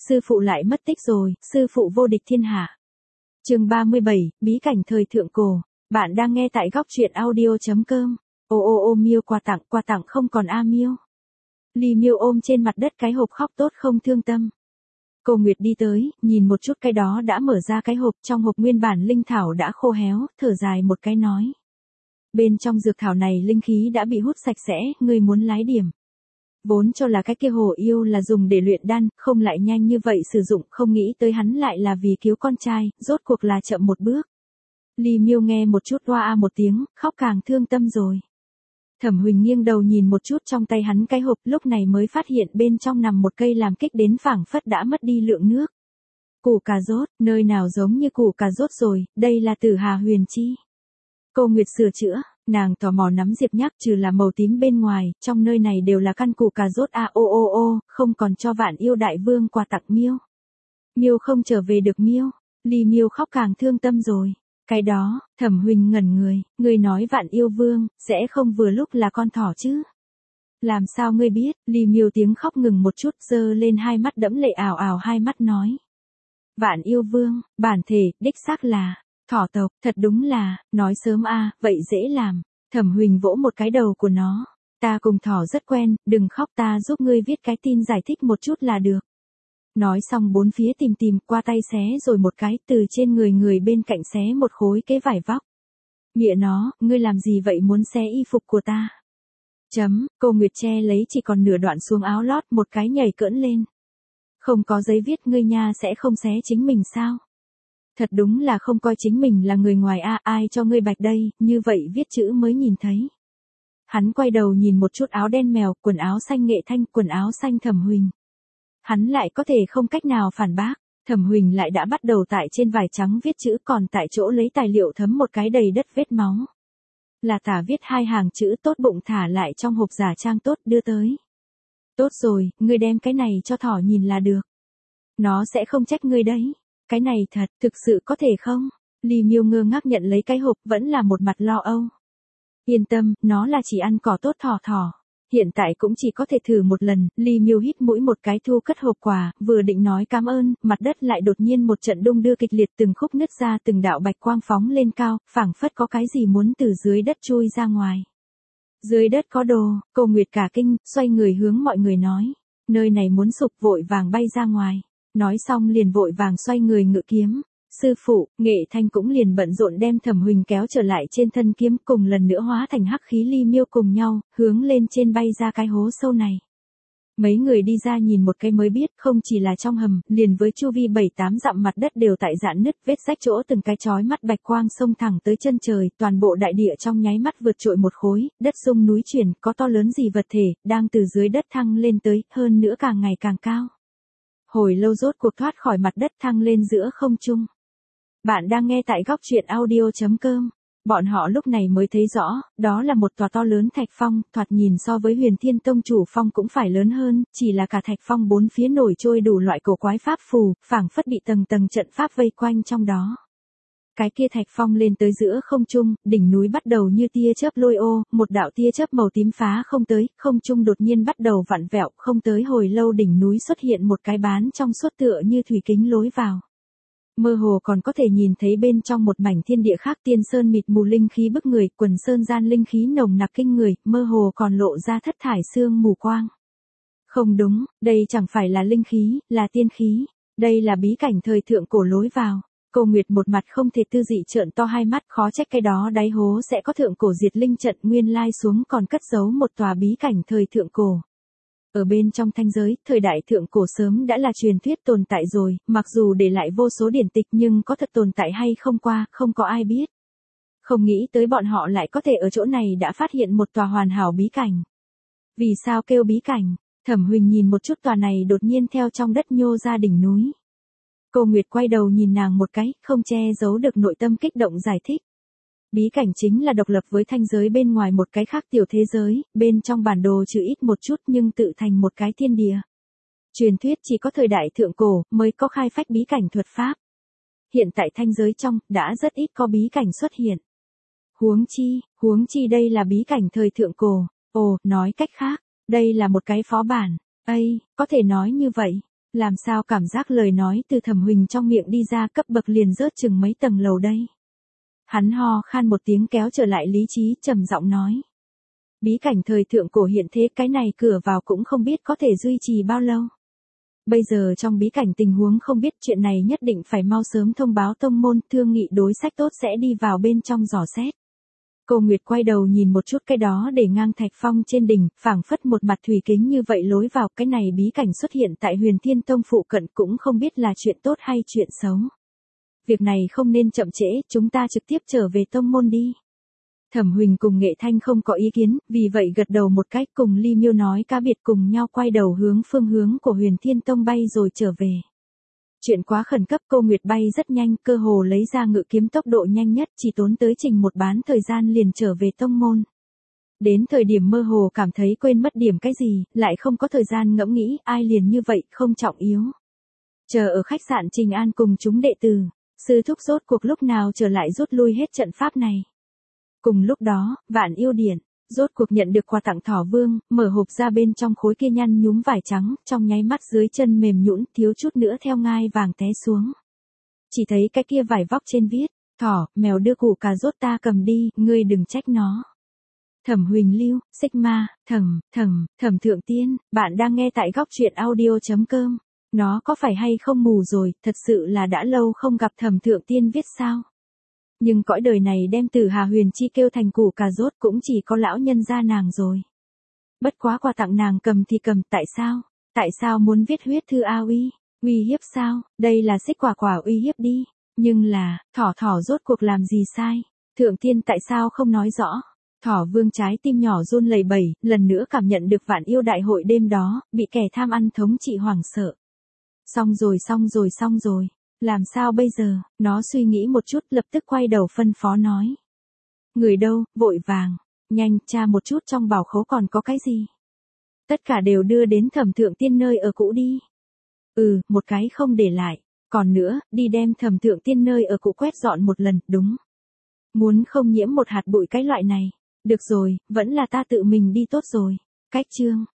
sư phụ lại mất tích rồi, sư phụ vô địch thiên hạ. Chương 37, bí cảnh thời thượng cổ. Bạn đang nghe tại góc truyện audio.com. Ô Miêu quà tặng không còn a Miêu. Ly Miêu ôm trên mặt đất cái hộp khóc tốt không thương tâm. Cô Nguyệt đi tới, nhìn một chút cái đó đã mở ra cái hộp, trong hộp nguyên bản linh thảo đã khô héo, thở dài một cái nói. Bên trong dược thảo này linh khí đã bị hút sạch sẽ, ngươi muốn lái điểm. Vốn cho là cái kia hồ yêu là dùng để luyện đan, không lại nhanh như vậy sử dụng, không nghĩ tới hắn lại là vì cứu con trai, rốt cuộc là chậm một bước. Ly Miêu nghe một chút oa một tiếng, khóc càng thương tâm rồi. Thẩm Huỳnh nghiêng đầu nhìn một chút trong tay hắn cái hộp, lúc này mới phát hiện bên trong nằm một cây làm kích đến phảng phất đã mất đi lượng nước. Củ cà rốt, nơi nào giống như củ cà rốt rồi, đây là Tử Hà Huyền Chi. Cô Nguyệt sửa chữa, nàng tò mò nắm Diệp Nhắc, trừ là màu tím bên ngoài, trong nơi này đều là căn củ cà rốt không còn cho Vạn Yêu Đại Vương quà tặng Miêu. Miêu không trở về được Miêu. Ly Miêu khóc càng thương tâm rồi. Cái đó, Thẩm Huỳnh ngẩn người nói Vạn Yêu Vương, sẽ không vừa lúc là con thỏ chứ? Làm sao ngươi biết? Ly Miêu tiếng khóc ngừng một chút, giơ lên hai mắt đẫm lệ ảo ảo hai mắt nói. Vạn Yêu Vương, bản thể, đích xác là thỏ tộc, thật đúng là, nói sớm a, vậy dễ làm. Thẩm Huỳnh vỗ một cái đầu của nó. Ta cùng thỏ rất quen, đừng khóc, ta giúp ngươi viết cái tin giải thích một chút là được. Nói xong bốn phía tìm qua tay xé rồi một cái, từ trên người bên cạnh xé một khối cái vải vóc. Nghĩa nó, ngươi làm gì vậy, muốn xé y phục của ta? Cô Nguyệt che lấy chỉ còn nửa đoạn xuống áo lót, một cái nhảy cỡn lên. Không có giấy viết, ngươi nha sẽ không xé chính mình sao? Thật đúng là không coi chính mình là người ngoài a, ai cho ngươi bạch đây, như vậy viết chữ mới nhìn thấy. Hắn quay đầu nhìn một chút áo đen mèo, quần áo xanh Nghệ Thanh, quần áo xanh Thẩm Huỳnh. Hắn lại có thể không cách nào phản bác, Thẩm Huỳnh lại đã bắt đầu tại trên vải trắng viết chữ, còn tại chỗ lấy tài liệu thấm một cái đầy đất vết máu. Là tả viết hai hàng chữ tốt bụng thả lại trong hộp giả trang tốt đưa tới. Tốt rồi, ngươi đem cái này cho thỏ nhìn là được. Nó sẽ không trách ngươi đấy. Cái này thật, thực sự có thể không? Ly Miêu ngơ ngác nhận lấy cái hộp, vẫn là một mặt lo âu. Yên tâm, nó là chỉ ăn cỏ tốt thỏ. Hiện tại cũng chỉ có thể thử một lần. Ly Miêu hít mũi một cái thu cất hộp quà, vừa định nói cảm ơn, mặt đất lại đột nhiên một trận đung đưa kịch liệt, từng khúc nứt ra, từng đạo bạch quang phóng lên cao, phảng phất có cái gì muốn từ dưới đất chui ra ngoài. Dưới đất có đồ. Cô Nguyệt cả kinh, xoay người hướng mọi người nói. Nơi này muốn sụp, vội vàng bay ra ngoài. Nói xong liền vội vàng xoay người ngự kiếm. Sư phụ, Nghệ Thanh cũng liền bận rộn đem Thẩm Huỳnh kéo trở lại trên thân kiếm, cùng lần nữa hóa thành hắc khí Ly Miêu cùng nhau, hướng lên trên bay ra cái hố sâu này. Mấy người đi ra nhìn một cái mới biết, không chỉ là trong hầm, liền với chu vi 7-8 dặm mặt đất đều tại rạn nứt, vết rách chỗ từng cái chói mắt bạch quang xông thẳng tới chân trời, toàn bộ đại địa trong nháy mắt vượt trội một khối, đất sung núi chuyển, có to lớn gì vật thể, đang từ dưới đất thăng lên tới, hơn nữa càng ngày càng cao. Hồi lâu rốt cuộc thoát khỏi mặt đất, thăng lên giữa không trung. Bạn đang nghe tại góc truyện audio.com. Bọn họ lúc này mới thấy rõ, đó là một tòa to lớn thạch phong, thoạt nhìn so với Huyền Thiên Tông chủ phong cũng phải lớn hơn, chỉ là cả thạch phong bốn phía nổi trôi đủ loại cổ quái pháp phù, phảng phất bị tầng tầng trận pháp vây quanh trong đó. Cái kia thạch phong lên tới giữa không trung, đỉnh núi bắt đầu như tia chớp lôi ô, một đạo tia chớp màu tím phá không tới, không trung đột nhiên bắt đầu vặn vẹo, không tới hồi lâu đỉnh núi xuất hiện một cái bán trong suốt tựa như thủy kính lối vào. Mơ hồ còn có thể nhìn thấy bên trong một mảnh thiên địa khác, tiên sơn mịt mù linh khí bức người, quần sơn gian linh khí nồng nặc kinh người, mơ hồ còn lộ ra thất thải sương mù quang. Không đúng, đây chẳng phải là linh khí, là tiên khí. Đây là bí cảnh thời thượng cổ lối vào. Cô Nguyệt một mặt không thể tư dị trợn to hai mắt, khó trách cái đó đáy hố sẽ có thượng cổ diệt linh trận, nguyên lai xuống còn cất giấu một tòa bí cảnh thời thượng cổ. Ở bên trong thanh giới, thời đại thượng cổ sớm đã là truyền thuyết tồn tại rồi, mặc dù để lại vô số điển tịch nhưng có thật tồn tại hay không qua, không có ai biết. Không nghĩ tới bọn họ lại có thể ở chỗ này đã phát hiện một tòa hoàn hảo bí cảnh. Vì sao kêu bí cảnh? Thẩm Huỳnh nhìn một chút tòa này đột nhiên theo trong đất nhô ra đỉnh núi. Cô Nguyệt quay đầu nhìn nàng một cái, không che giấu được nội tâm kích động giải thích. Bí cảnh chính là độc lập với thanh giới bên ngoài một cái khác tiểu thế giới, bên trong bản đồ trừ ít một chút nhưng tự thành một cái thiên địa. Truyền thuyết chỉ có thời đại thượng cổ mới có khai phách bí cảnh thuật pháp. Hiện tại thanh giới trong, đã rất ít có bí cảnh xuất hiện. Huống chi đây là bí cảnh thời thượng cổ. Ồ, nói cách khác, đây là một cái phó bản. Có thể nói như vậy. Làm sao cảm giác lời nói từ Thẩm Huỳnh trong miệng đi ra cấp bậc liền rớt chừng mấy tầng lầu đây. Hắn ho khan một tiếng kéo trở lại lý trí trầm giọng nói. Bí cảnh thời thượng cổ hiện thế cái này cửa vào cũng không biết có thể duy trì bao lâu. Bây giờ trong bí cảnh tình huống không biết chuyện này nhất định phải mau sớm thông báo tông môn thương nghị đối sách tốt sẽ đi vào bên trong dò xét. Cô Nguyệt quay đầu nhìn một chút cái đó để ngang thạch phong trên đỉnh, phảng phất một mặt thủy kính như vậy lối vào cái này bí cảnh xuất hiện tại Huyền Thiên Tông phụ cận cũng không biết là chuyện tốt hay chuyện xấu. Việc này không nên chậm trễ, chúng ta trực tiếp trở về tông môn đi. Thẩm Huỳnh cùng Nghệ Thanh không có ý kiến, vì vậy gật đầu một cách cùng Ly Miêu nói cá biệt cùng nhau quay đầu hướng phương hướng của Huyền Thiên Tông bay rồi trở về. Chuyện quá khẩn cấp cô Nguyệt bay rất nhanh, cơ hồ lấy ra ngự kiếm tốc độ nhanh nhất chỉ tốn tới trình một bán thời gian liền trở về tông môn. Đến thời điểm mơ hồ cảm thấy quên mất điểm cái gì, lại không có thời gian ngẫm nghĩ ai liền như vậy không trọng yếu. Chờ ở khách sạn Trình An cùng chúng đệ tử, sư thúc rốt cuộc lúc nào trở lại rút lui hết trận pháp này. Cùng lúc đó, Vạn Yêu Điện, rốt cuộc nhận được quà tặng Thỏ Vương, mở hộp ra bên trong khối kia nhăn nhúm vải trắng, trong nháy mắt dưới chân mềm nhũn thiếu chút nữa theo ngai vàng té xuống. Chỉ thấy cái kia vải vóc trên viết, thỏ, mèo đưa củ cà rốt ta cầm đi, ngươi đừng trách nó. Thẩm Huỳnh Lưu, Sigma, Thẩm Thượng Tiên, bạn đang nghe tại góc truyện audio.com. Nó có phải hay không mù rồi, thật sự là đã lâu không gặp Thẩm Thượng Tiên viết sao. Nhưng cõi đời này đem từ Hà Huyền Chi kêu thành củ cà rốt cũng chỉ có lão nhân gia nàng rồi. Bất quá quà tặng nàng cầm thì cầm, tại sao? Tại sao muốn viết huyết thư a uy hiếp sao? Đây là xích quả quả uy hiếp đi. Nhưng là, thỏ rốt cuộc làm gì sai? Thượng Tiên tại sao không nói rõ? Thỏ Vương trái tim nhỏ run lẩy bẩy, lần nữa cảm nhận được Vạn Yêu đại hội đêm đó, bị kẻ tham ăn thống trị hoảng sợ. Xong rồi. Làm sao bây giờ, nó suy nghĩ một chút lập tức quay đầu phân phó nói. Người đâu, vội vàng, nhanh tra một chút trong bảo khố còn có cái gì. Tất cả đều đưa đến Thẩm Thượng Tiên nơi ở cũ đi. Một cái không để lại, còn nữa, đi đem Thẩm Thượng Tiên nơi ở cũ quét dọn một lần, đúng. Muốn không nhiễm một hạt bụi cái loại này. Được rồi, vẫn là ta tự mình đi tốt rồi. Cách chương.